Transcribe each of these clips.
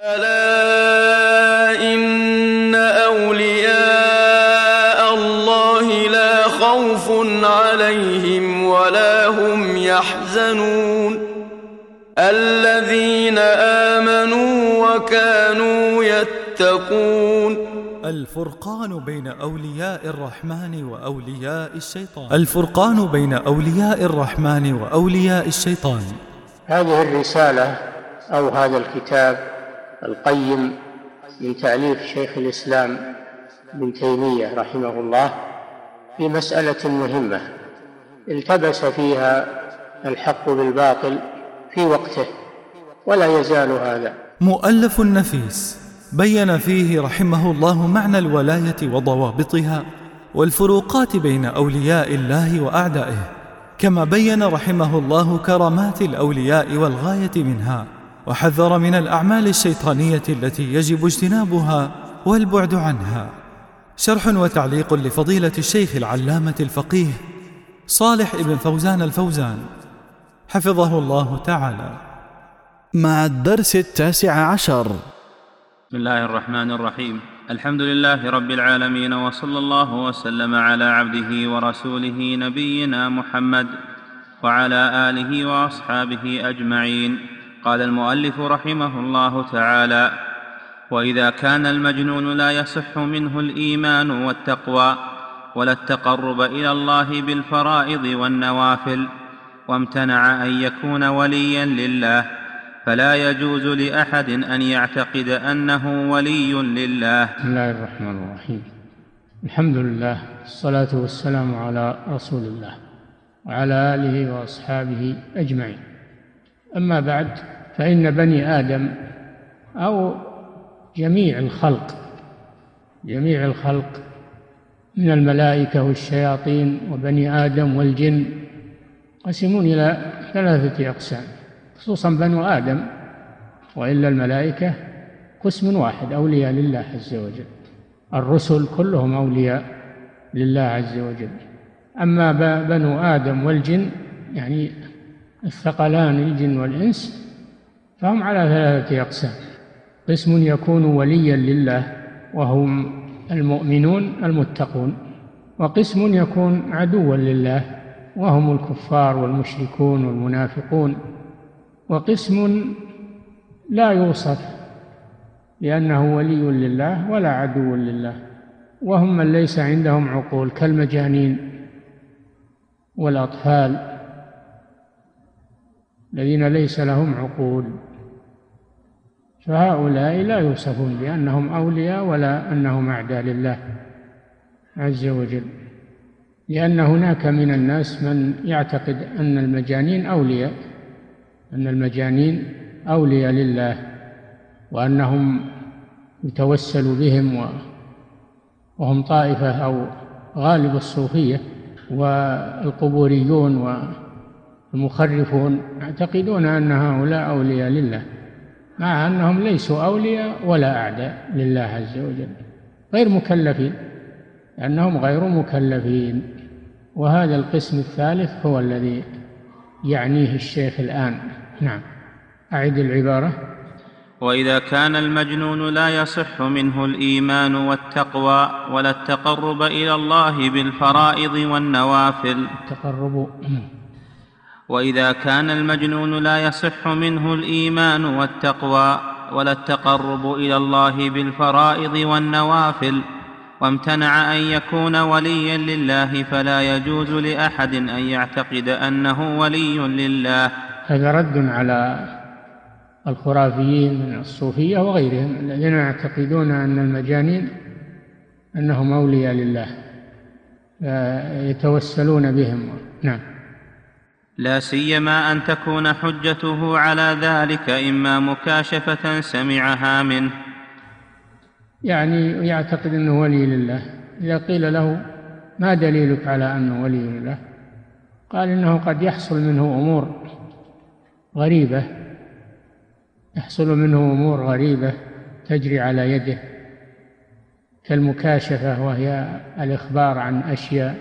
ألا إن أولياء الله لا خوف عليهم ولا هم يحزنون الذين آمنوا وكانوا يتقون. الفرقان بين أولياء الرحمن وأولياء الشيطان. الفرقان بين أولياء الرحمن وأولياء الشيطان. هذه الرسالة أو هذا الكتاب القيم من تأليف شيخ الإسلام ابن تيمية رحمه الله في مسألة مهمة التبس فيها الحق بالباطل في وقته ولا يزال هذا. مؤلف نفيس بين فيه رحمه الله معنى الولاية وضوابطها والفروقات بين أولياء الله وأعدائه، كما بين رحمه الله كرامات الأولياء والغاية منها، وحذر من الأعمال الشيطانية التي يجب اجتنابها والبعد عنها. شرح وتعليق لفضيلة الشيخ العلامة الفقيه صالح ابن فوزان الفوزان حفظه الله تعالى، مع الدرس 19. بسم الله الرحمن الرحيم. الحمد لله رب العالمين، وصلى الله وسلم على عبده ورسوله نبينا محمد وعلى آله وأصحابه أجمعين. قال المؤلف رحمه الله تعالى: وإذا كان المجنون لا يصح منه الإيمان والتقوى ولا التقرب إلى الله بالفرائض والنوافل، وامتنع أن يكون وليا لله، فلا يجوز لأحد أن يعتقد أنه ولي لله. بسم الله الرحمن الرحيم. الحمد لله، الصلاة والسلام على رسول الله وعلى آله وأصحابه أجمعين. أما بعد، فإن بني آدم أو جميع الخلق من الملائكة والشياطين وبني آدم والجن قسمون إلى 3 أقسام، خصوصا بنو آدم، وإلا الملائكة قسم واحد أولياء لله عز وجل. الرسل كلهم أولياء لله عز وجل. أما بنو آدم والجن، يعني الثقلان الجن والإنس، فهم على 3 أقسام: قسم يكون وليا لله وهم المؤمنون المتقون، وقسم يكون عدوا لله وهم الكفار والمشركون والمنافقون، وقسم لا يوصف لأنه ولي لله ولا عدو لله، وهم من ليس عندهم عقول كالمجانين والأطفال الذين ليس لهم عقول، فهؤلاء لا يوصفون بأنهم أولياء ولا أنهم أعداء لله عز وجل، لأن هناك من الناس من يعتقد أن المجانين أولياء لله، وأنهم يتوسل بهم، وهم طائفة أو غالب الصوفية والقبوريون والمخرفون يعتقدون أن هؤلاء أولياء لله، مع أنهم ليسوا أولياء ولا أعداء لله عز وجل، غير مكلفين، لأنهم غير مكلفين. وهذا القسم الثالث هو الذي يعنيه الشيخ الآن. نعم، أعد العبارة. وإذا كان المجنون لا يصح منه الإيمان والتقوى ولا التقرب إلى الله بالفرائض والنوافل. وإذا كان المجنون لا يصح منه الإيمان والتقوى ولا التقرب إلى الله بالفرائض والنوافل، وامتنع أن يكون وليا لله، فلا يجوز لأحد أن يعتقد أنه ولي لله. هذا رد على الخرافيين من الصوفية وغيرهم الذين يعتقدون أن المجانين أنهم أولياء لله يتوسلون بهم. نعم. لا سيما أن تكون حجته على ذلك إما مكاشفة سمعها منه، يعني يعتقد أنه ولي لله. إذا قيل له: ما دليلك على أنه ولي لله؟ قال: إنه قد يحصل منه أمور غريبة تجري على يده، كالمكاشفة، وهي الإخبار عن أشياء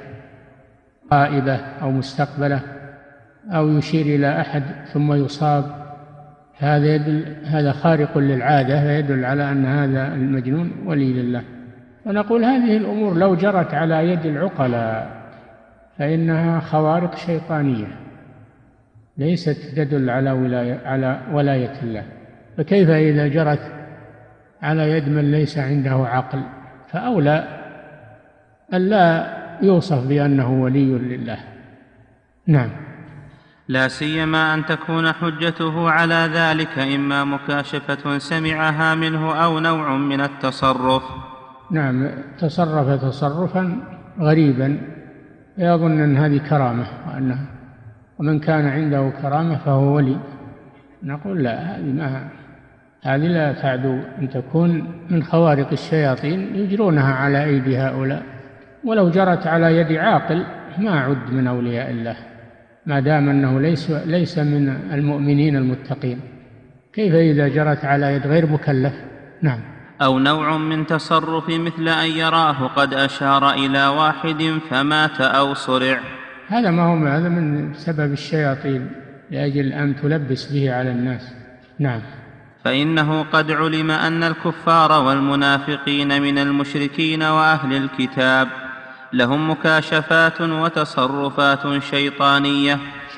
غائبة أو مستقبلة، أو يشير إلى أحد ثم يصاب هذا خارق للعادة، فيدل على أن هذا المجنون ولي لله. ونقول هذه الأمور لو جرت على يد العقلاء فإنها خوارق شيطانية ليست تدل على ولاية الله، فكيف إذا جرت على يد من ليس عنده عقل؟ فأولى ألا يوصف بأنه ولي لله. نعم. لا سيما أن تكون حجته على ذلك إما مكاشفة سمعها منه أو نوع من التصرف. نعم، تصرف تصرفا غريبا يظن أن هذه كرامة، ومن كان عنده كرامة فهو ولي. نقول لا، هذه لا تعدو أن تكون من خوارق الشياطين يجرونها على أيدي هؤلاء، ولو جرت على يد عاقل ما عد من أولياء الله ما دام أنه ليس من المؤمنين المتقين. كيف إذا جرت على يد غير مكلف؟ نعم. أو نوع من تصرف مثل أن يراه قد أشار إلى واحد فمات أو صرع. هذا من سبب الشياطين لأجل أن تلبس به على الناس. نعم. فإنه قد علم أن الكفار والمنافقين من المشركين وأهل الكتاب لهم مكاشفات وتصرفات شيطانية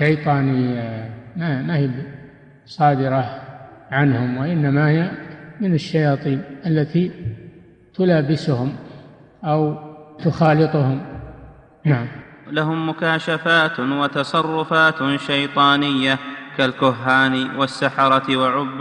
ما هي صادرة عنهم، وإنما هي من الشياطين التي تلابسهم أو تخالطهم. نعم. لهم مكاشفات وتصرفات شيطانية كالكهان والسحرة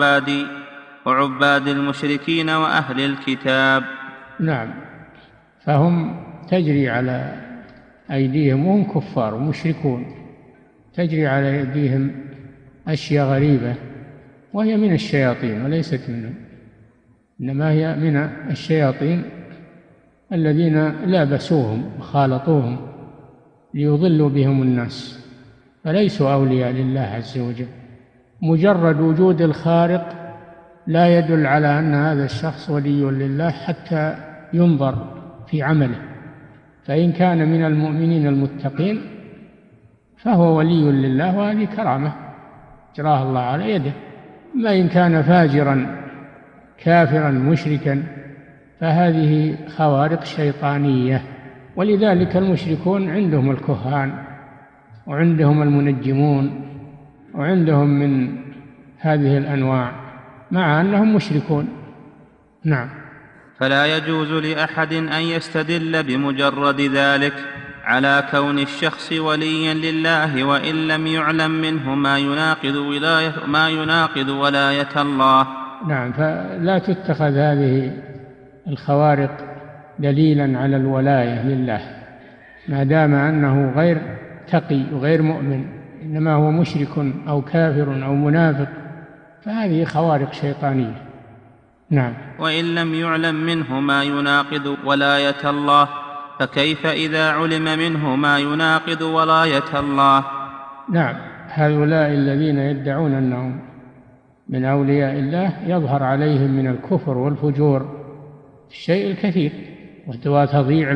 وعباد المشركين وأهل الكتاب. نعم، فهم تجري على أيديهم وهم كفار ومشركون، تجري على أيديهم أشياء غريبة وهي من الشياطين وليست منهم، إنما هي من الشياطين الذين لابسوهم وخالطوهم ليضلوا بهم الناس، فليسوا أولياء لله عز وجل. مجرد وجود الخارق لا يدل على أن هذا الشخص ولي لله حتى ينظر في عمله، فإن كان من المؤمنين المتقين فهو ولي لله، وهذه كرامة جراها الله على يده. ما إن كان فاجرا كافرا مشركا فهذه خوارق شيطانية. ولذلك المشركون عندهم الكهان وعندهم المنجمون وعندهم من هذه الأنواع مع أنهم مشركون. نعم. فلا يجوز لأحد أن يستدل بمجرد ذلك على كون الشخص وليا لله وإن لم يعلم منه ما يناقض ولاية الله. نعم، فلا تتخذ هذه الخوارق دليلا على الولاية لله ما دام أنه غير تقي وغير مؤمن، إنما هو مشرك أو كافر أو منافق، فهذه خوارق شيطانية. نعم. وإن لم يعلم منه ما يناقض ولاية الله فكيف إذا علم منه ما يناقض ولاية الله؟ نعم، هؤلاء الذين يدعون أنهم من أولياء الله يظهر عليهم من الكفر والفجور الشيء الكثير، وتضييع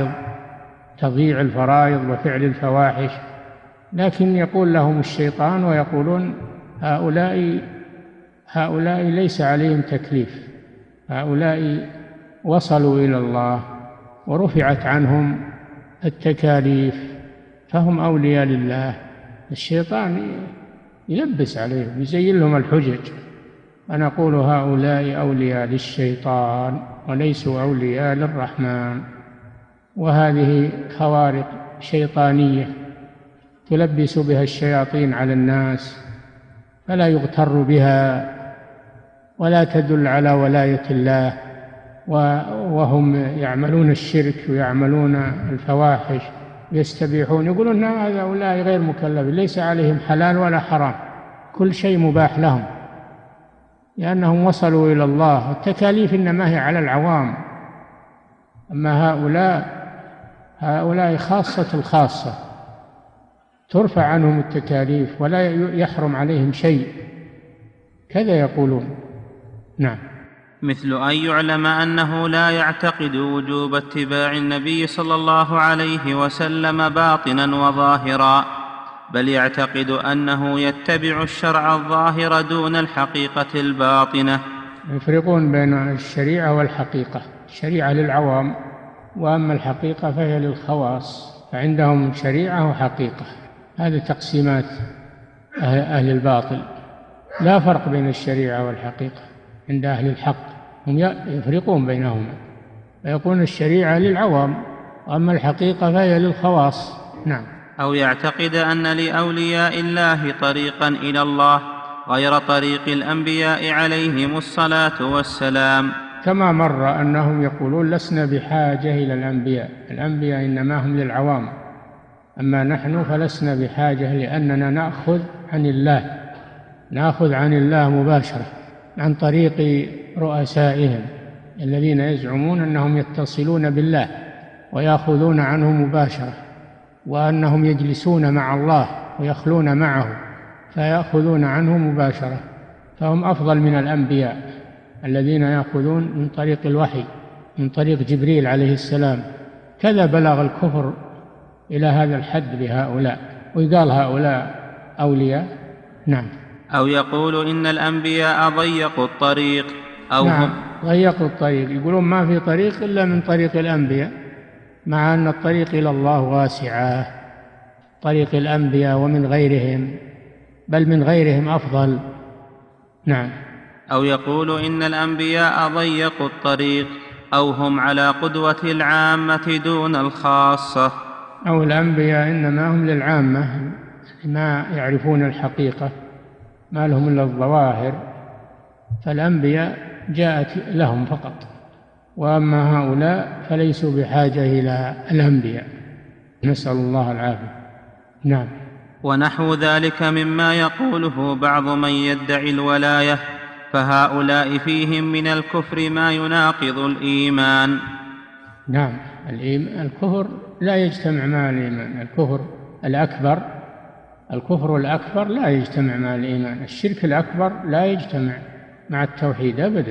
الفرائض وفعل الفواحش، لكن يقول لهم الشيطان ويقولون هؤلاء ليس عليهم تكليف، هؤلاء وصلوا إلى الله ورفعت عنهم التكاليف فهم أولياء لله. الشيطان يلبس عليهم يزين لهم الحجج، فنقول هؤلاء أولياء للشيطان وليسوا أولياء للرحمن. وهذه خوارق شيطانية تلبس بها الشياطين على الناس، فلا يغتر بها ولا تدل على ولاية الله، وهم يعملون الشرك ويعملون الفواحش يستبيحون، يقولون هؤلاء غير مكلفين ليس عليهم حلال ولا حرام، كل شيء مباح لهم لأنهم وصلوا إلى الله، التكاليف إنما هي على العوام. أما هؤلاء خاصة الخاصة ترفع عنهم التكاليف ولا يحرم عليهم شيء، كذا يقولون. نعم. مثل أن يعلم أنه لا يعتقد وجوب اتباع النبي صلى الله عليه وسلم باطنا وظاهرا، بل يعتقد أنه يتبع الشرع الظاهر دون الحقيقة الباطنة. يفرقون بين الشريعة والحقيقة. الشريعة للعوام، وأما الحقيقة فهي للخواص، فعندهم شريعة وحقيقة. هذه تقسيمات أهل الباطل. لا فرق بين الشريعة والحقيقة عند أهل الحق، هم يفرقون بينهما، فيقول الشريعة للعوام وأما الحقيقة فهي للخواص. نعم. أو يعتقد أن لأولياء الله طريقا إلى الله غير طريق الأنبياء عليهم الصلاة والسلام، كما مر أنهم يقولون لسنا بحاجة إلى الأنبياء، الأنبياء إنما هم للعوام، أما نحن فلسنا بحاجة لأننا نأخذ عن الله مباشرة عن طريق رؤسائهم الذين يزعمون أنهم يتصلون بالله ويأخذون عنه مباشرة، وأنهم يجلسون مع الله ويخلون معه فيأخذون عنه مباشرة، فهم أفضل من الأنبياء الذين يأخذون من طريق الوحي من طريق جبريل عليه السلام. كذا بلغ الكفر إلى هذا الحد بهؤلاء، ويقال هؤلاء أولياء. نعم. أو يقول إن الأنبياء ضيقوا الطريق نعم، ضيقوا الطريق، يقولون ما في طريق إلا من طريق الأنبياء، مع أن الطريق إلى الله واسعة، طريق الأنبياء ومن غيرهم، بل من غيرهم أفضل. نعم. أو يقول إن الأنبياء ضيقوا الطريق أو هم على قدوة العامة دون الخاصة. أو الأنبياء إنما هم للعامة، ما يعرفون الحقيقة، ما لهم إلا الظواهر، فالأنبياء جاءت لهم فقط، وأما هؤلاء فليسوا بحاجة إلى الأنبياء، نسأل الله العافية. نعم. ونحو ذلك مما يقوله بعض من يدعي الولاية، فهؤلاء فيهم من الكفر ما يناقض الإيمان. نعم، الكفر لا يجتمع مع الإيمان، الكفر الأكبر لا يجتمع مع الإيمان، الشرك الأكبر لا يجتمع مع التوحيد أبدا،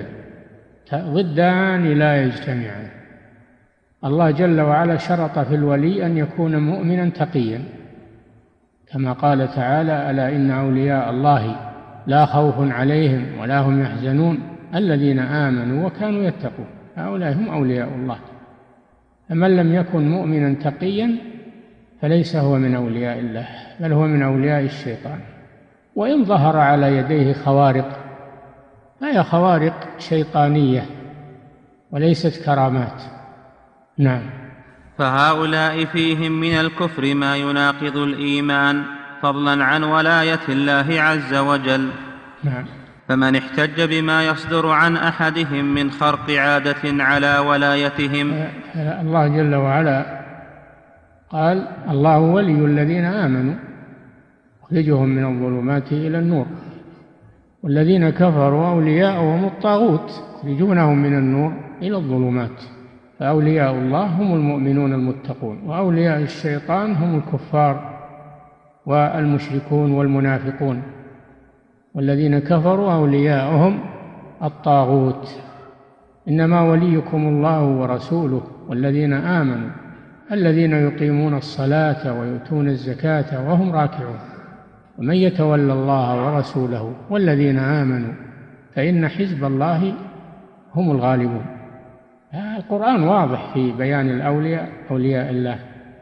ضدان لا يجتمعان. الله جل وعلا شرط في الولي أن يكون مؤمنا تقيا، كما قال تعالى: ألا إن أولياء الله لا خوف عليهم ولا هم يحزنون الذين آمنوا وكانوا يتقون، هؤلاء هم أولياء الله. فمن لم يكن مؤمنا تقيا فليس هو من أولياء الله، بل هو من أولياء الشيطان. وإن ظهر على يديه خوارق فهي خوارق شيطانية وليست كرامات. نعم. فهؤلاء فيهم من الكفر ما يناقض الإيمان، فضلا عن ولاية الله عز وجل. نعم. فمن احتج بما يصدر عن أحدهم من خرق عادة على ولايتهم، الله جل وعلا قال: الله ولي الذين آمنوا يخرجهم من الظلمات إلى النور، والذين كفروا أولياؤهم الطاغوت يخرجونهم من النور إلى الظلمات. فأولياء الله هم المؤمنون المتقون، وأولياء الشيطان هم الكفار والمشركون والمنافقون. والذين كفروا أولياؤهم الطاغوت. إنما وليكم الله ورسوله والذين آمنوا الذين يقيمون الصلاة ويؤتون الزكاة وهم راكعون، ومن يتولى الله ورسوله والذين آمنوا فإن حزب الله هم الغالبون. القرآن واضح في بيان الأولياء، أولياء الله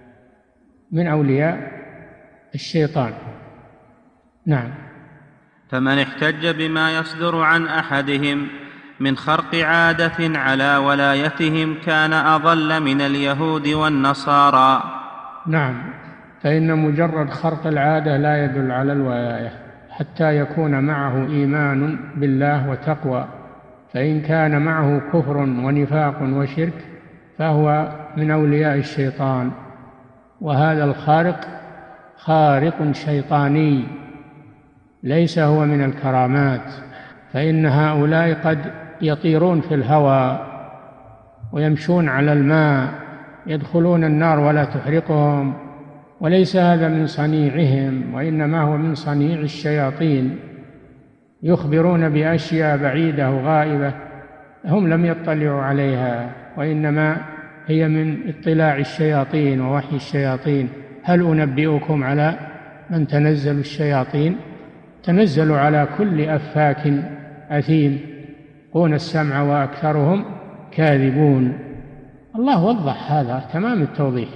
من أولياء الشيطان. نعم. فمن احتج بما يصدر عن أحدهم من خرق عادة على ولايتهم كان أضل من اليهود والنصارى. نعم، فإن مجرد خرق العادة لا يدل على الولاية حتى يكون معه إيمان بالله وتقوى، فإن كان معه كفر ونفاق وشرك فهو من أولياء الشيطان، وهذا الخارق خارق شيطاني ليس هو من الكرامات. فإن هؤلاء قد يطيرون في الهواء ويمشون على الماء، يدخلون النار ولا تحرقهم، وليس هذا من صنيعهم، وإنما هو من صنيع الشياطين، يخبرون بأشياء بعيدة وغائبة هم لم يطلعوا عليها، وإنما هي من اطلاع الشياطين ووحي الشياطين. هل أنبئكم على من تنزل الشياطين تنزل على كل أفاك أثيم يلقون السمع وأكثرهم كاذبون. الله وضح هذا تمام التوضيح.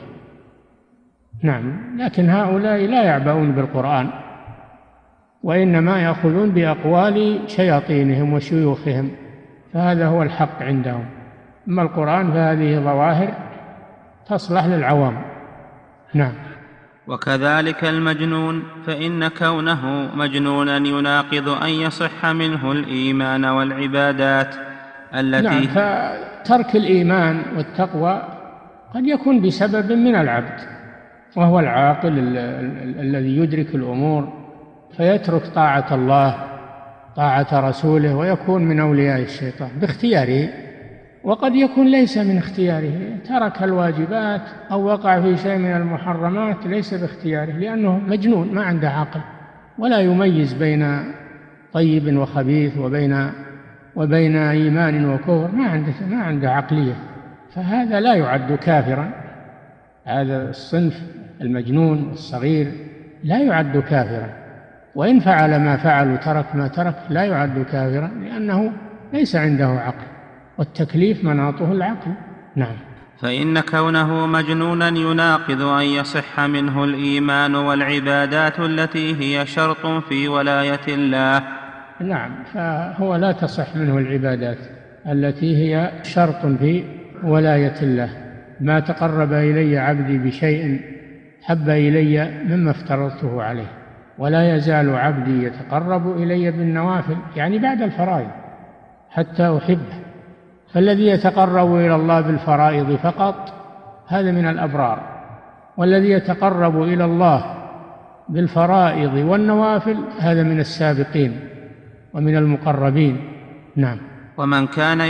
نعم، لكن هؤلاء لا يعبؤون بالقرآن، وإنما يأخذون بأقوال شياطينهم وشيوخهم، فهذا هو الحق عندهم. أما القرآن فهذه ظواهر تصلح للعوام. نعم. وكذلك المجنون، فإن كونه مجنونا يناقض أن يصح منه الإيمان والعبادات التي نعم، فترك الإيمان والتقوى قد يكون بسبب من العبد، وهو العاقل الذي يدرك الأمور فيترك طاعة الله طاعة رسوله ويكون من أولياء الشيطان باختياره، وقد يكون ليس من اختياره، ترك الواجبات أو وقع في شيء من المحرمات ليس باختياره، لأنه مجنون ما عنده عقل ولا يميز بين طيب وخبيث وبين إيمان وكفر، ما عنده عقلية، فهذا لا يعد كافرا. هذا الصنف المجنون الصغير لا يعد كافرا، وإن فعل ما فعل وترك ما ترك لا يعد كافرا، لأنه ليس عنده عقل، والتكليف مناطه العقل. نعم. فإن كونه مجنونا يناقض أن يصح منه الإيمان والعبادات التي هي شرط في ولاية الله. نعم، فهو لا تصح منه العبادات التي هي شرط في ولاية الله. ما تقرب إلي عبدي بشيء حب إلي مما افترضته عليه، ولا يزال عبدي يتقرب إلي بالنوافل، يعني بعد الفرائض حتى أحبه. فالذي يتقرب إلى الله بالفرائض فقط هذا من الأبرار، والذي يتقرب إلى الله بالفرائض والنوافل هذا من السابقين ومن المقربين. نعم. ومن كان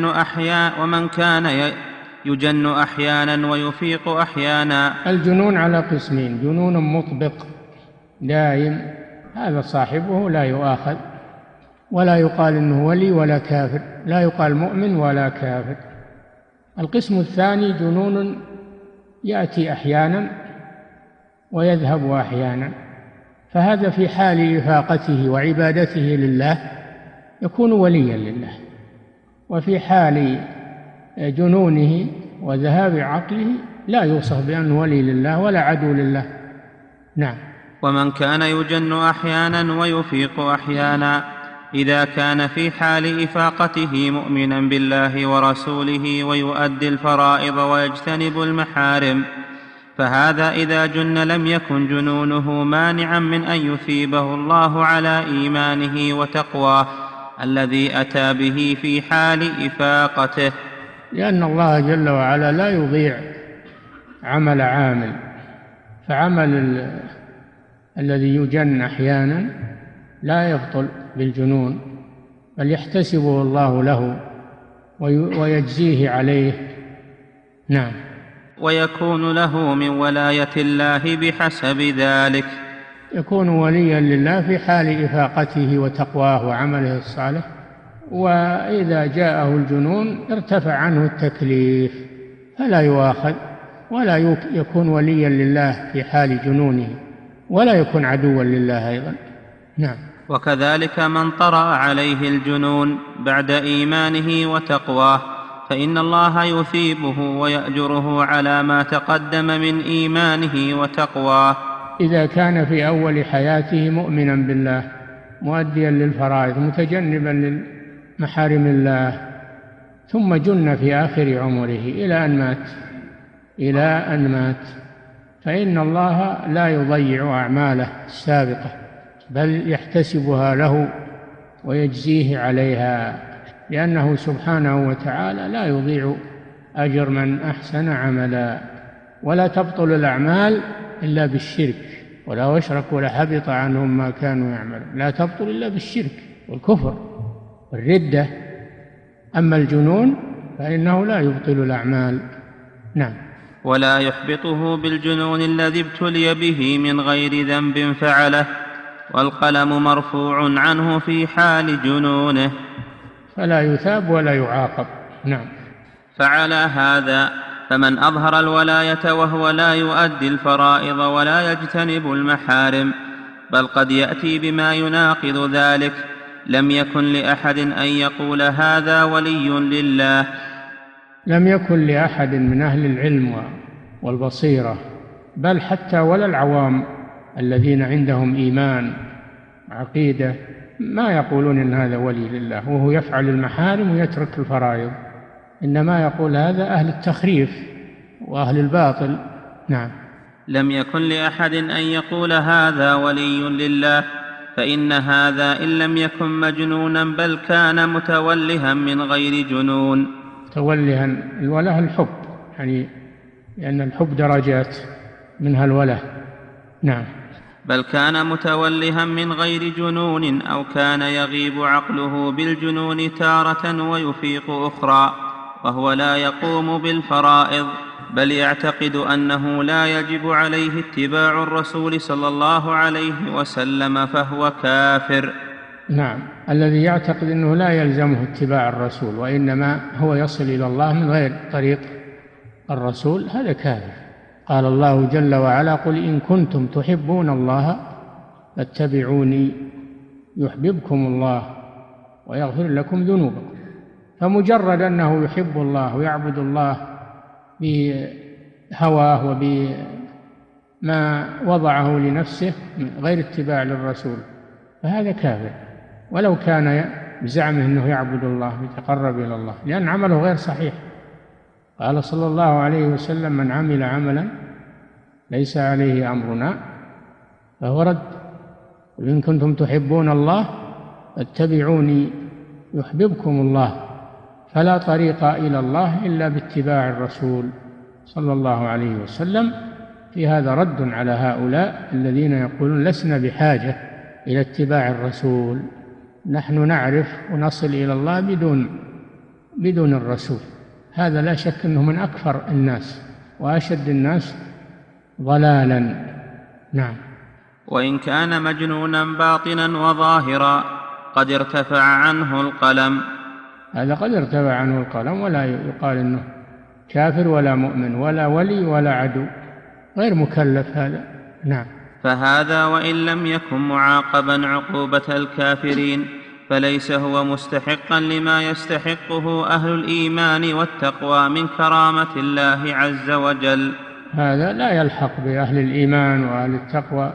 يجن أحيانا ويفيق أحيانا. الجنون على قسمين: جنون مطبق دائم، هذا صاحبه لا يؤاخذ ولا يقال إنه ولي ولا كافر، لا يقال مؤمن ولا كافر. القسم الثاني جنون يأتي أحيانا ويذهب أحيانا، فهذا في حال إفاقته وعبادته لله يكون وليا لله، وفي حال جنونه وذهاب عقله لا يوصف بأنه ولي لله ولا عدو لله. نعم. ومن كان يجن أحيانا ويفيق أحيانا، إذا كان في حال إفاقته مؤمنا بالله ورسوله ويؤدي الفرائض ويجتنب المحارم، فهذا إذا جن لم يكن جنونه مانعا من أن يثيبه الله على إيمانه وتقواه الذي أتى به في حال إفاقته، لأن الله جل وعلا لا يضيع عمل عامل، فعمل الذي يجن أحيانا لا يبطل بالجنون، بل يحتسبه الله له ويجزيه عليه. نعم. ويكون له من ولاية الله بحسب ذلك، يكون وليا لله في حال إفاقته وتقواه وعمله الصالح، وإذا جاءه الجنون ارتفع عنه التكليف فلا يؤاخذ، ولا يكون وليا لله في حال جنونه، ولا يكون عدوا لله أيضا. نعم. وكذلك من طرأ عليه الجنون بعد إيمانه وتقواه، فإن الله يثيبه ويأجره على ما تقدم من إيمانه وتقواه، إذا كان في أول حياته مؤمنا بالله مؤديا للفرائض متجنبا لمحارم الله، ثم جن في آخر عمره إلى أن مات فإن الله لا يضيع أعماله السابقة، بل يحتسبها له ويجزيه عليها، لأنه سبحانه وتعالى لا يضيع أجر من أحسن عملا. ولا تبطل الأعمال إلا بالشرك، ولو أشركوا لحبط عنهم ما كانوا يعملون. لا تبطل إلا بالشرك والكفر والردة. أما الجنون فإنه لا يبطل الأعمال. نعم. ولا يحبطه بالجنون الذي ابتلي به من غير ذنب فعله، والقلم مرفوع عنه في حال جنونه، فلا يثاب ولا يعاقب. نعم. فعلى هذا فمن أظهر الولاية وهو لا يؤدي الفرائض ولا يجتنب المحارم بل قد يأتي بما يناقض ذلك لم يكن لأحد أن يقول هذا ولي لله. لم يكن لأحد من أهل العلم والبصيرة بل حتى ولا العوام الذين عندهم إيمان عقيدة ما يقولون إن هذا ولي لله وهو يفعل المحارم ويترك الفرائض، إنما يقول هذا أهل التخريف وأهل الباطل. نعم. لم يكن لأحد أن يقول هذا ولي لله، فإن هذا إن لم يكن مجنونا بل كان متولها من غير جنون. تولها الوله الحب، يعني لأن الحب درجات منها الوله. نعم. بل كان متولها من غير جنون أو كان يغيب عقله بالجنون تارة ويفيق أخرى وهو لا يقوم بالفرائض بل يعتقد أنه لا يجب عليه اتباع الرسول صلى الله عليه وسلم فهو كافر. نعم. الذي يعتقد أنه لا يلزمه اتباع الرسول وإنما هو يصل إلى الله من غير طريق الرسول هذا كافر. قال الله جل وعلا قل إن كنتم تحبون الله فاتبعوني يحببكم الله ويغفر لكم ذنوبكم. فمجرد أنه يحب الله ويعبد الله بهواه وبما وضعه لنفسه من غير اتباع للرسول فهذا كافر، ولو كان بزعمه أنه يعبد الله ويتقرب إلى الله، لأن عمله غير صحيح. قال صلى الله عليه وسلم من عمل عملا ليس عليه أمرنا فهو رد. وإن كنتم تحبون الله فاتبعوني يحببكم الله. فلا طريق إلى الله إلا باتباع الرسول صلى الله عليه وسلم. في هذا رد على هؤلاء الذين يقولون لسنا بحاجة إلى اتباع الرسول، نحن نعرف ونصل إلى الله بدون الرسول. هذا لا شك أنه من أكفر الناس وأشد الناس ضلالا. نعم. وإن كان مجنونا باطنا وظاهرا قد ارتفع عنه القلم. هذا قد ارتفع عنه القلم ولا يقال أنه كافر ولا مؤمن ولا ولي ولا عدو، غير مكلف هذا. نعم. فهذا وإن لم يكن معاقبا عقوبة الكافرين فليس هو مستحقا لما يستحقه أهل الإيمان والتقوى من كرامة الله عز وجل. هذا لا يلحق بأهل الإيمان وأهل التقوى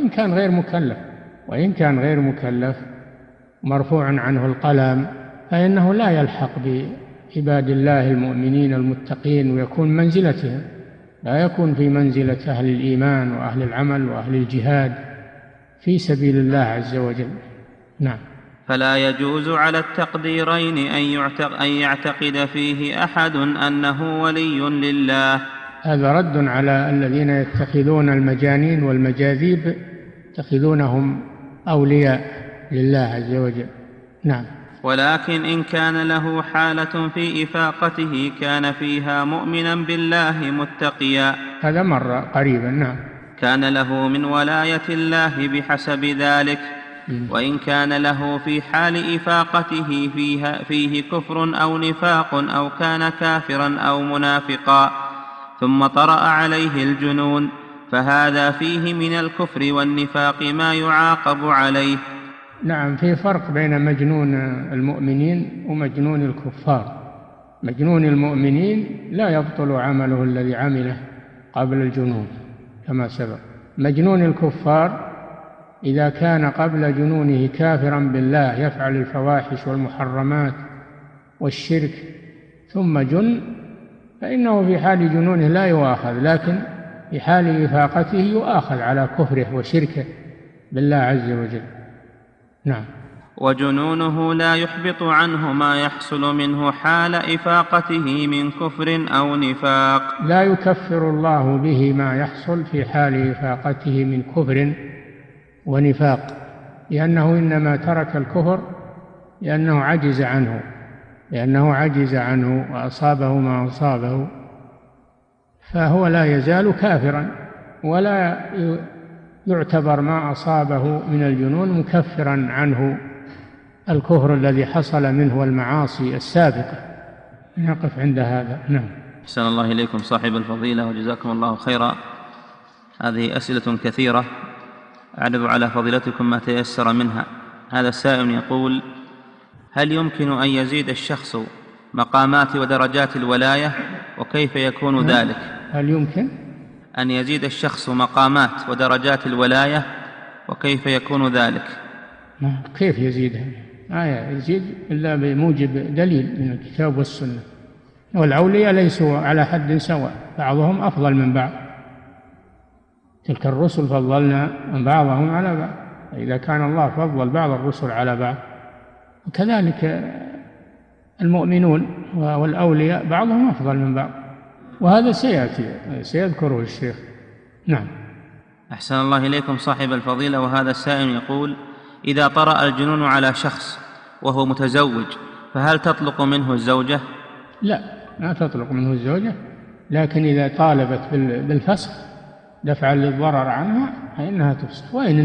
وإن كان غير مكلف مرفوع عنه القلم فإنه لا يلحق بعباد الله المؤمنين المتقين ويكون منزلتهم، لا يكون في منزلة أهل الإيمان وأهل العمل وأهل الجهاد في سبيل الله عز وجل. نعم. فلا يجوز على التقديرين أن يعتقد فيه أحد أنه ولي لله. هذا رد على الذين يتخذون المجانين والمجاذيب يتخذونهم أولياء لله عز وجل. نعم. ولكن إن كان له حالة في إفاقته كان فيها مؤمنا بالله متقيا. هذا مر قريبا. نعم. كان له من ولاية الله بحسب ذلك. وإن كان له في حال إفاقته فيه كفر أو نفاق أو كان كافرا أو منافقا ثم طرأ عليه الجنون فهذا فيه من الكفر والنفاق ما يعاقب عليه. نعم. في فرق بين مجنون المؤمنين ومجنون الكفار. مجنون المؤمنين لا يبطل عمله الذي عمله قبل الجنون كما سبق. مجنون الكفار إذا كان قبل جنونه كافرا بالله يفعل الفواحش والمحرمات والشرك ثم جن فإنه في حال جنونه لا يؤاخذ، لكن في حال إفاقته يؤاخذ على كفره وشركه بالله عز وجل. نعم. وجنونه لا يحبط عنه ما يحصل منه حال إفاقته من كفر أو نفاق. لا يكفر الله به ما يحصل في حال إفاقته من كفر ونفاق، لأنه إنما ترك الكفر لأنه عجز عنه وأصابه ما أصابه، فهو لا يزال كافرا ولا يعتبر ما أصابه من الجنون مكفرا عنه الكفر الذي حصل منه والمعاصي السابقة. نقف عند هذا. نعم. أحسن الله إليكم صاحب الفضيلة وجزاكم الله خيرا. هذه أسئلة كثيرة أعرض على فضيلتكم ما تيسر منها. هذا السائل يقول: هل يمكن أن يزيد الشخص مقامات ودرجات الولاية، وكيف يكون ذلك؟ هل يمكن أن يزيد الشخص مقامات ودرجات الولاية، وكيف يكون ذلك؟ كيف يزيدها؟ لا يزيد إلا بموجب دليل من الكتاب والسنة، والأولياء ليسوا على حد سواء، بعضهم أفضل من بعض، تلك الرسل فضلنا بعضهم على بعض، إذا كان الله فضل بعض الرسل على بعض، وكذلك المؤمنون والأولياء بعضهم أفضل من بعض، وهذا سيذكره الشيخ. نعم. أحسن الله إليكم صاحب الفضيلة. وهذا السائل يقول: إذا طرأ الجنون على شخص وهو متزوج فهل تطلق منه الزوجة؟ لا، ما تطلق منه الزوجة، لكن إذا طالبت بالفسخ دفعا للضرر عنها فإنها تفسخ، وإن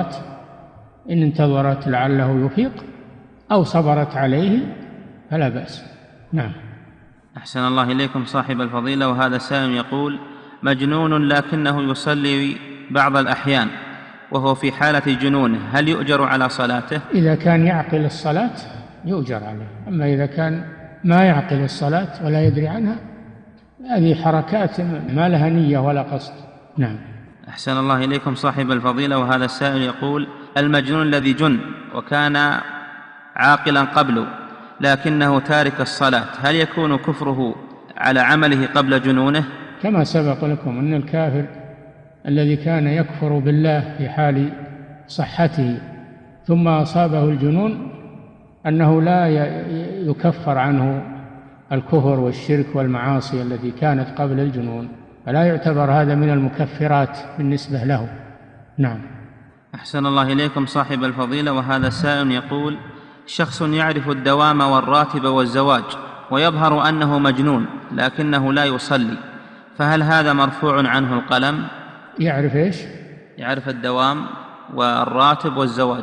انتظرت لعله يفيق أو صبرت عليه فلا بأس. نعم. أحسن الله إليكم صاحب الفضيلة. وهذا السائل يقول: مجنون لكنه يصلي بعض الأحيان وهو في حالة جنونه، هل يؤجر على صلاته؟ إذا كان يعقل الصلاة يؤجر عليه، أما إذا كان ما يعقل الصلاة ولا يدري عنها هذه حركات ما لها نية ولا قصد. نعم. أحسن الله إليكم صاحب الفضيلة. وهذا السائل يقول: المجنون الذي جن وكان عاقلا قبله لكنه تارك الصلاة، هل يكون كفره على عمله قبل جنونه؟ كما سبق لكم أن الكافر الذي كان يكفر بالله في حال صحته ثم أصابه الجنون أنه لا يكفر عنه الكفر والشرك والمعاصي التي كانت قبل الجنون، فلا يعتبر هذا من المكفرات بالنسبة له. نعم. أحسن الله إليكم صاحب الفضيلة. وهذا السائل يقول: شخص يعرف الدوام والراتب والزواج ويظهر أنه مجنون لكنه لا يصلي، فهل هذا مرفوع عنه القلم؟ يعرف إيش؟ يعرف الدوام والراتب والزواج.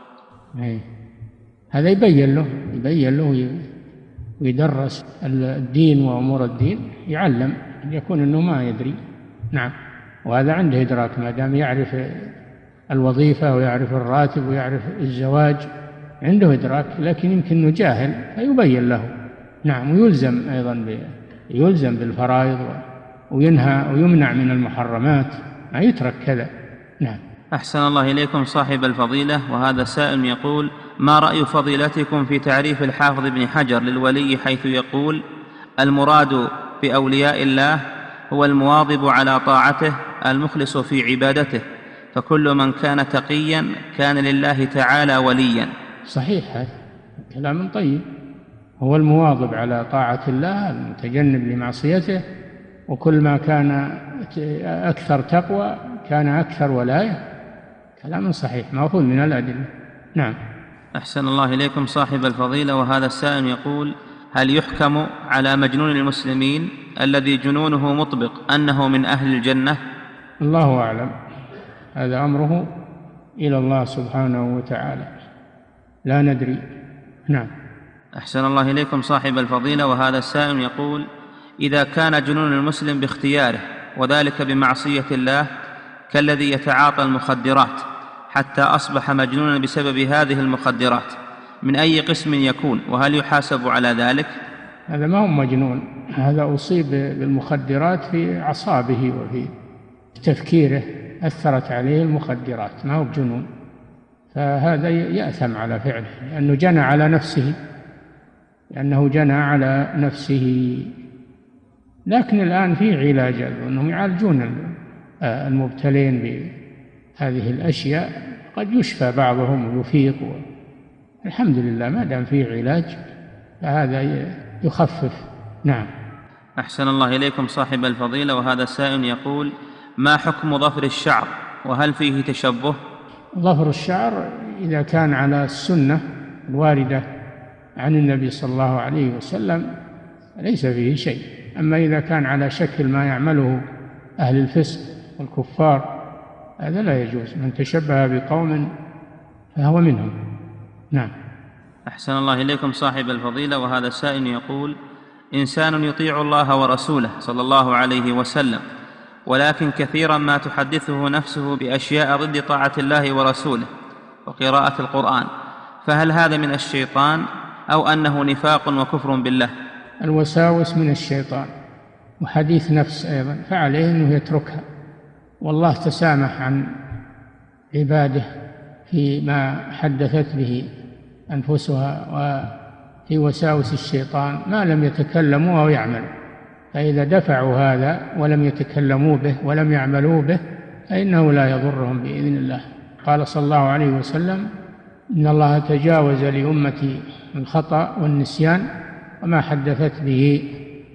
هذا يبين له ويدرس الدين وأمور الدين، يعلم، يكون أنه ما يدري. نعم. وهذا عنده إدراك، ما دام يعرف الوظيفة ويعرف الراتب ويعرف الزواج عنده إدراك، لكن يمكن أنه جاهل فيبين له. نعم. ويلزم أيضا يلزم بالفرائض وينهى ويمنع من المحرمات، ما يترك كذا. نعم. أحسن الله إليكم صاحب الفضيلة. وهذا سائل يقول: ما رأي فضيلتكم في تعريف الحافظ ابن حجر للولي حيث يقول: المراد بأولياء الله هو المواظب على طاعته المخلص في عبادته، فكل من كان تقيا كان لله تعالى وليا؟ صحيح، هذا كلام طيب. هو المواظب على طاعة الله المتجنب لمعصيته، وكل ما كان أكثر تقوى كان أكثر ولاية، كلام صحيح مأخوذ من الأدلة. نعم. أحسن الله إليكم صاحب الفضيلة. وهذا السائل يقول: هل يحكم على مجنون المسلمين الذي جنونه مطبق أنه من أهل الجنة؟ الله أعلم، هذا أمره إلى الله سبحانه وتعالى، لا ندري. نعم. أحسن الله إليكم صاحب الفضيلة. وهذا السائل يقول: إذا كان جنون المسلم باختياره وذلك بمعصية الله كالذي يتعاطى المخدرات حتى أصبح مجنونا بسبب هذه المخدرات، من أي قسم يكون، وهل يحاسب على ذلك؟ هذا ما هو مجنون، هذا أصيب بالمخدرات في أعصابه وفي تفكيره، أثرت عليه المخدرات، ما هو بجنون، فهذا يأثم على فعله لأنه جنى على نفسه. لكن الآن في علاج، أنهم يعالجون المبتلين بهذه الأشياء، قد يشفى بعضهم ويفيق، الحمد لله ما دام في علاج فهذا يخفف. نعم. أحسن الله إليكم صاحب الفضيلة. وهذا السائل يقول: ما حكم ظفر الشعر، وهل فيه تشبه؟ ظفر الشعر إذا كان على السنة الواردة عن النبي صلى الله عليه وسلم ليس فيه شيء، أما إذا كان على شكل ما يعمله أهل الفسق والكفار هذا لا يجوز، من تشبه بقوم فهو منهم. نعم. أحسن الله إليكم صاحب الفضيلة. وهذا السائل يقول: إنسان يطيع الله ورسوله صلى الله عليه وسلم، ولكن كثيرا ما تحدثه نفسه بأشياء ضد طاعة الله ورسوله وقراءة القرآن، فهل هذا من الشيطان أو أنه نفاق وكفر بالله؟ الوساوس من الشيطان وحديث نفس أيضا، فعليه أنه يتركها، والله تسامح عن عباده فيما حدثت به أنفسها وفي وساوس الشيطان ما لم يتكلموا أو يعملوا، فإذا دفعوا هذا ولم يتكلموا به ولم يعملوا به فإنه لا يضرهم بإذن الله. قال صلى الله عليه وسلم: إن الله تجاوز لأمتي الخطأ والنسيان وما حدثت به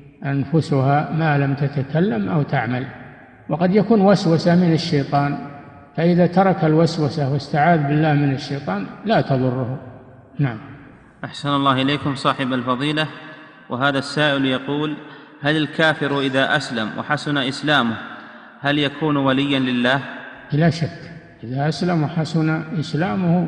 أنفسها ما لم تتكلم أو تعمل. وقد يكون وسوسة من الشيطان، فإذا ترك الوسوسة واستعاذ بالله من الشيطان لا تضره. نعم. أحسن الله إليكم صاحب الفضيلة. وهذا السائل يقول: هل الكافر إذا أسلم وحسن إسلامه هل يكون وليا لله؟ لا شك، إذا أسلم وحسن إسلامه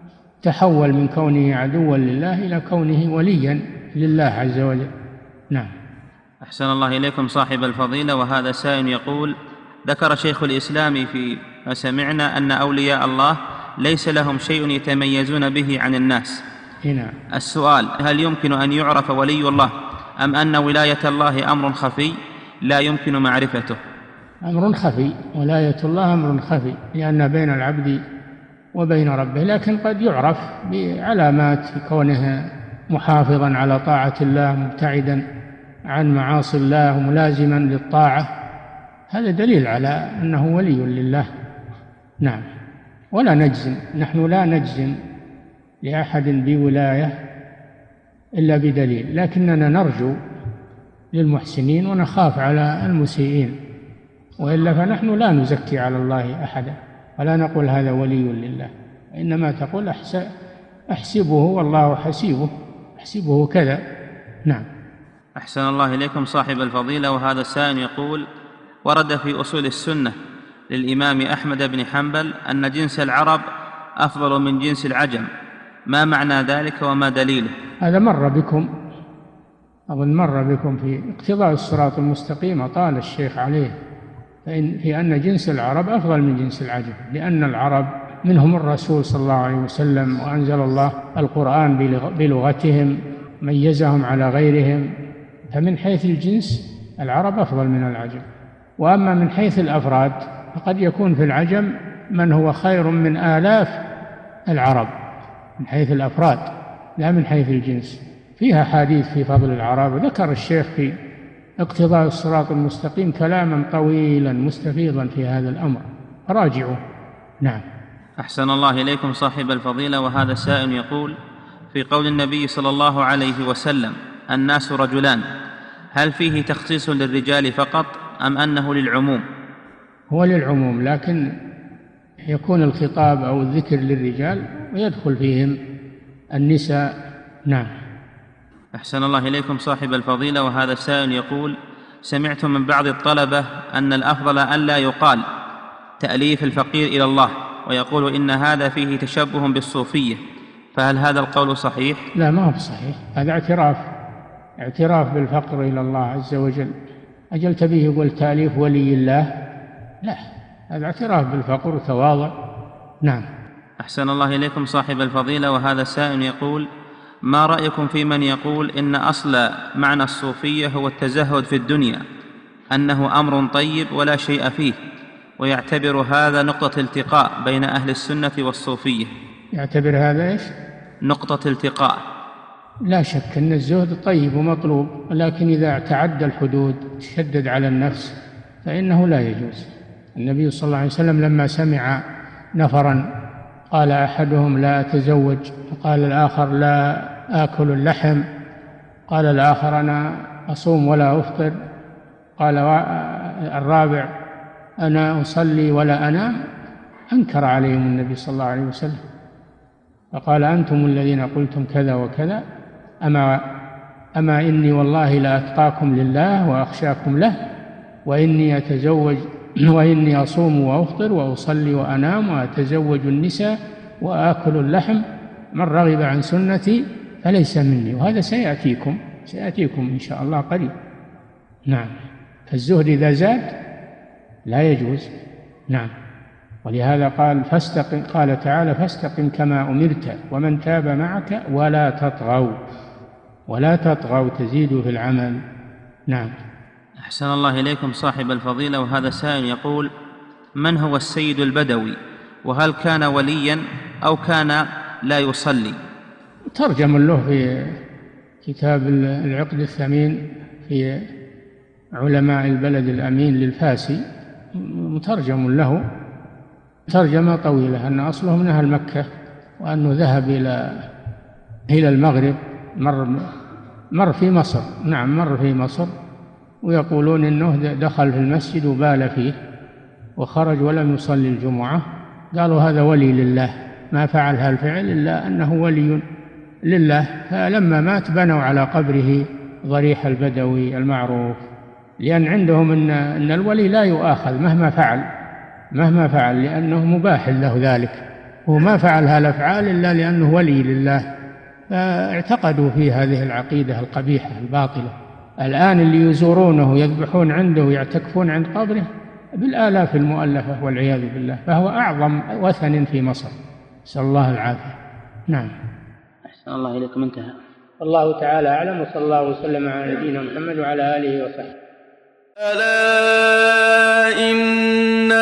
تحول من كونه عدوا لله إلى كونه وليا لله عز وجل. نعم. أحسن الله إليكم صاحب الفضيلة. وهذا سائل يقول: ذكر شيخ الإسلام في ما سمعنا أن أولياء الله ليس لهم شيء يتميزون به عن الناس. نعم. السؤال: هل يمكن أن يعرف ولي الله أم أن ولاية الله أمر خفي لا يمكن معرفته؟ أمر خفي، ولاية الله أمر خفي، لأن بين العبد وبين ربه، لكن قد يعرف بعلامات كونه محافظا على طاعة الله، مبتعدا عن معاصي الله وملازما للطاعة، هذا دليل على أنه ولي لله. نعم. ولا نجزم، نحن لا نجزم لأحد بولاية إلا بدليل، لكننا نرجو للمحسنين ونخاف على المسيئين، وإلا فنحن لا نزكي على الله أحدا ولا نقول هذا ولي لله، إنما تقول أحسبه والله حسيبه، أحسبه كذا. نعم. أحسن الله إليكم صاحب الفضيلة. وهذا السائل يقول: ورد في أصول السنة للإمام أحمد بن حنبل أن جنس العرب أفضل من جنس العجم، ما معنى ذلك وما دليله؟ هذا مر بكم، أظن مر بكم في اقتضاء الصراط المستقيم، طال الشيخ عليه في أن جنس العرب أفضل من جنس العجم، لأن العرب منهم الرسول صلى الله عليه وسلم، وأنزل الله القرآن بلغتهم، ميزهم على غيرهم، فمن حيث الجنس العرب أفضل من العجم. وأما من حيث الأفراد فقد يكون في العجم من هو خير من آلاف العرب من حيث الأفراد لا من حيث الجنس. فيها حديث في فضل العرب، ذكر الشيخ في اقتضاء الصراط المستقيم كلاما طويلا مستفيضا في هذا الأمر، راجعوا. نعم. أحسن الله إليكم صاحب الفضيلة. وهذا السائل يقول: في قول النبي صلى الله عليه وسلم: الناس رجلان، هل فيه تخصيص للرجال فقط أم أنه للعموم؟ هو للعموم، لكن يكون الخطاب أو الذكر للرجال ويدخل فيهم النساء. نعم. أحسن الله إليكم صاحب الفضيلة. وهذا السائل يقول: سمعت من بعض الطلبة أن الأفضل أن لا يقال تأليف الفقير إلى الله، ويقول إن هذا فيه تشبه بالصوفية، فهل هذا القول صحيح؟ لا، ما هو صحيح، هذا اعتراف بالفقر إلى الله عز وجل. أجل تبيه يقول تأليف ولي الله؟ لا، هذا اعتراف بالفقر وتواضع. نعم. أحسن الله إليكم صاحب الفضيلة. وهذا السائل يقول: ما رأيكم في من يقول إن أصل معنى الصوفية هو التزهد في الدنيا، أنه أمر طيب ولا شيء فيه، ويعتبر هذا نقطة التقاء بين أهل السنة والصوفية؟ يعتبر هذا إيش؟ نقطة التقاء. لا شك أن الزهد طيب ومطلوب، ولكن إذا تعدى الحدود تشدد على النفس فإنه لا يجوز. النبي صلى الله عليه وسلم لما سمع نفرا قال أحدهم لا أتزوج، وقال الآخر لا آكل اللحم، قال الآخر أنا أصوم ولا أفطر، قال الرابع أنا أصلي ولا أنام، أنكر عليهم النبي صلى الله عليه وسلم فقال أنتم الذين قلتم كذا وكذا، أما إني والله لأتقاكم لله وأخشاكم له، وإني أتزوج وإني أصوم وأفطر وأصلي وأنام وأتزوج النساء وآكل اللحم، من رغب عن سنتي فليس مني. وهذا سيأتيكم إن شاء الله قريب. نعم. فالزهد إذا زاد لا يجوز. نعم. ولهذا قال تعالى فاستقم كما أمرت ومن تاب معك ولا تطغوا تزيدوا في العمل. نعم. أحسن الله إليكم صاحب الفضيلة. وهذا سائل يقول: من هو السيد البدوي؟ وهل كان وليا أو كان لا يصلي؟ ترجم له في كتاب العقد الثمين في علماء البلد الأمين للفاسي، مترجم له ترجمة طويلة، أن أصله من أهل مكة، وأنه ذهب إلى المغرب، مر في مصر. نعم، مر في مصر، ويقولون إنه دخل في المسجد وبال فيه وخرج ولم يصلي الجمعة. قالوا هذا ولي لله، ما فعل هالفعل إلا أنه ولي لله. فلما مات بنوا على قبره ضريح البدوي المعروف، لأن عندهم أن الولي لا يؤاخذ مهما فعل لأنه مباح له ذلك، هو ما فعل هالأفعال إلا لأنه ولي لله. فاعتقدوا في هذه العقيدة القبيحة الباطلة. الآن اللي يزورونه يذبحون عنده ويعتكفون عند قبره بالآلاف المؤلفة والعياذ بالله، فهو أعظم وثن في مصر، نسأل الله العافية. نعم. أحسن الله إليكم. انتهى. والله تعالى أعلم، وصلى الله وسلم على نبينا محمد وعلى آله وصحبه. ألا إن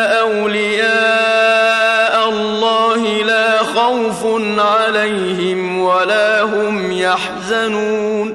أولياء الله لا خوف عليهم ولا هم يحزنون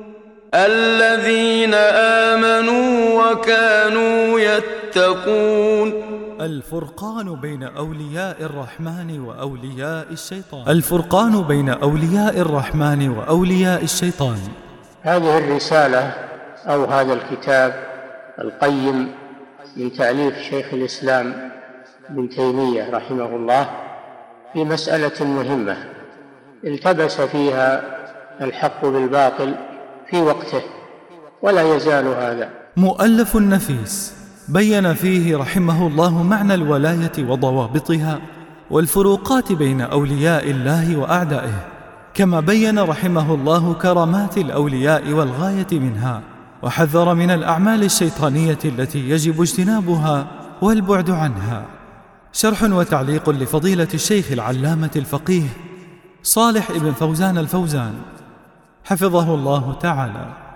الذين آمنوا وكانوا يتقون. الفرقان بين أولياء الرحمن وأولياء الشيطان. الفرقان بين أولياء الرحمن وأولياء الشيطان. هذه الرسالة أو هذا الكتاب القيم من تأليف شيخ الإسلام ابن تيمية رحمه الله في مسألة مهمة التبس فيها الحق بالباطل في وقته، ولا يزال هذا. مؤلف نفيس بين فيه رحمه الله معنى الولاية وضوابطها والفروقات بين أولياء الله وأعدائه، كما بين رحمه الله كرامات الأولياء والغاية منها، وحذر من الأعمال الشيطانية التي يجب اجتنابها والبعد عنها. شرح وتعليق لفضيلة الشيخ العلامة الفقيه صالح ابن فوزان الفوزان حفظه الله تعالى.